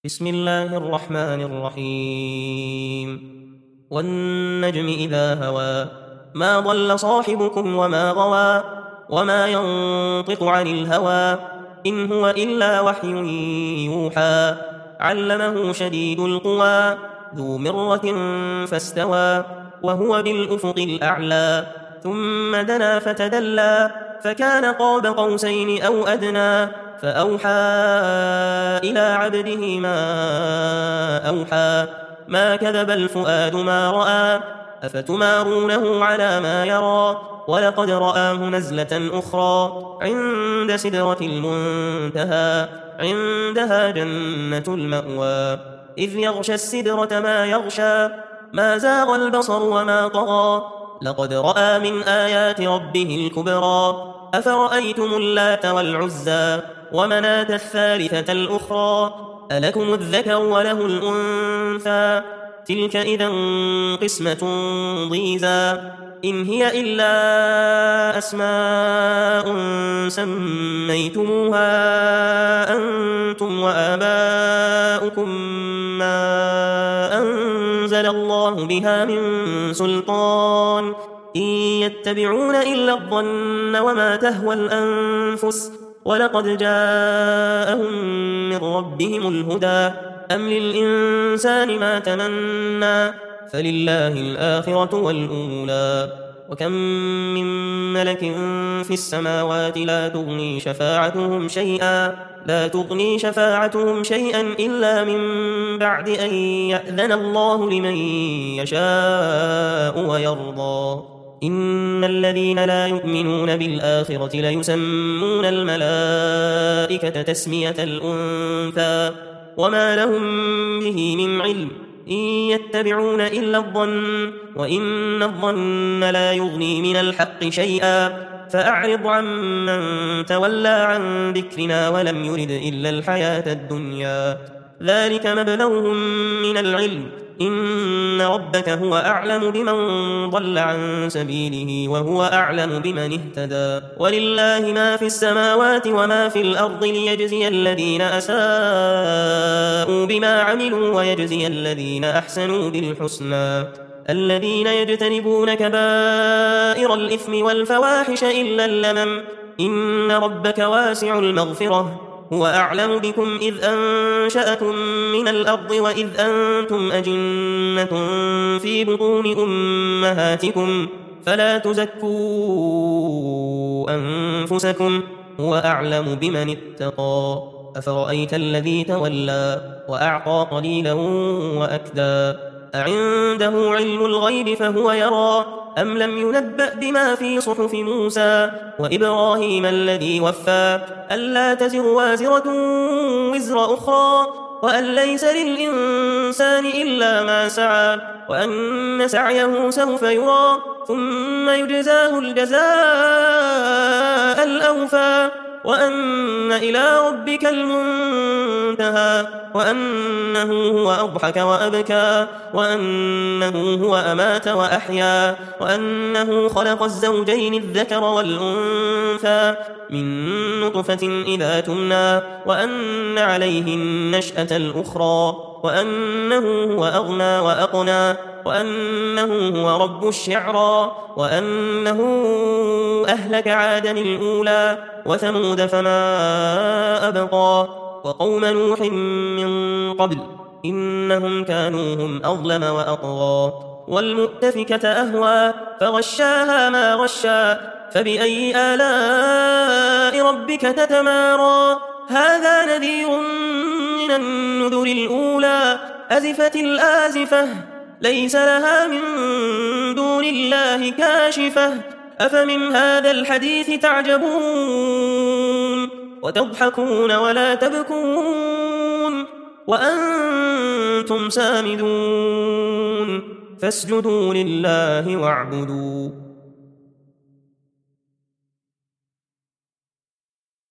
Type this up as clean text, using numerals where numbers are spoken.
بسم الله الرحمن الرحيم والنجم إذا هوى ما ضل صاحبكم وما غوى وما ينطق عن الهوى إن هو إلا وحي يوحى علمه شديد القوى ذو مرة فاستوى وهو بالأفق الأعلى ثم دنا فتدلى فكان قاب قوسين أو أدنى فأوحى إلى عبده ما أوحى ما كذب الفؤاد ما رأى أفتمارونه على ما يرى ولقد رآه نزلة أخرى عند سدرة المنتهى عندها جنة المأوى إذ يغشى السدرة ما يغشى ما زاغ البصر وما طغى لقد رأى من آيات ربه الكبرى أفرأيتم اللات والعزى ومناة الثالثة الأخرى ألكم الذكر وله الأنثى تلك إذا قسمة ضيزى إن هي إلا أسماء سميتموها أنتم وآباؤكم ما أنزل الله بها من سلطان إن يتبعون إلا الظن وما تهوى الأنفس ولقد جاءهم من ربهم الهدى أم للإنسان ما تمنى فلله الآخرة والأولى وكم من ملك في السماوات لا تغني شفاعتهم شيئا إلا من بعد أن يأذن الله لمن يشاء ويرضى إن الذين لا يؤمنون بالآخرة ليسمون الملائكة تسمية الأنثى وما لهم به من علم إن يتبعون إلا الظن وإن الظن لا يغني من الحق شيئا فأعرض عمن تولى عن ذكرنا ولم يرد إلا الحياة الدنيا ذلك مبلغهم من العلم إن ربك هو أعلم بمن ضل عن سبيله وهو أعلم بمن اهتدى ولله ما في السماوات وما في الأرض ليجزي الذين أساءوا بما عملوا ويجزي الذين أحسنوا بالحسنى الذين يجتنبون كبائر الإثم والفواحش إلا اللمم إن ربك واسع المغفرة هو أعلم بكم إذ أنشأكم من الأرض وإذ أنتم أجنة في بطون أمهاتكم فلا تزكوا أنفسكم هو أعلم بمن اتقى أفرأيت الذي تولى وأعطى قليلا وأكدى أعنده علم الغيب فهو يرى أم لم ينبأ بما في صحف موسى وإبراهيم الذي وفى ألا تزر وازرة وزر أخرى وأن ليس للإنسان إلا ما سعى وأن سعيه سوف يرى ثم يجزاه الجزاء الأوفى وأن إلى ربك المنتهى وأنه هو أضحك وأبكى وأنه هو أمات وأحيا وأنه خلق الزوجين الذكر والأنثى من نطفة إذا تمنى وأن عليه النشأة الأخرى وأنه هو أغنى وأقنى وأنه هو رب الشعرى وأنه أهلك عادا الأولى وثمود فما أبقى وقوم نوح من قبل إنهم كانوا هم أظلم وأطغى والمؤتفكة أهوى فغشاها ما غشى فبأي آلاء ربك تتمارى هذا نذير من النذر الأولى أزفت الآزفة ليس لها من دون الله كاشفة أفمن هذا الحديث تعجبون وتضحكون ولا تبكون وأنتم سامدون فاسجدوا لله واعبدوا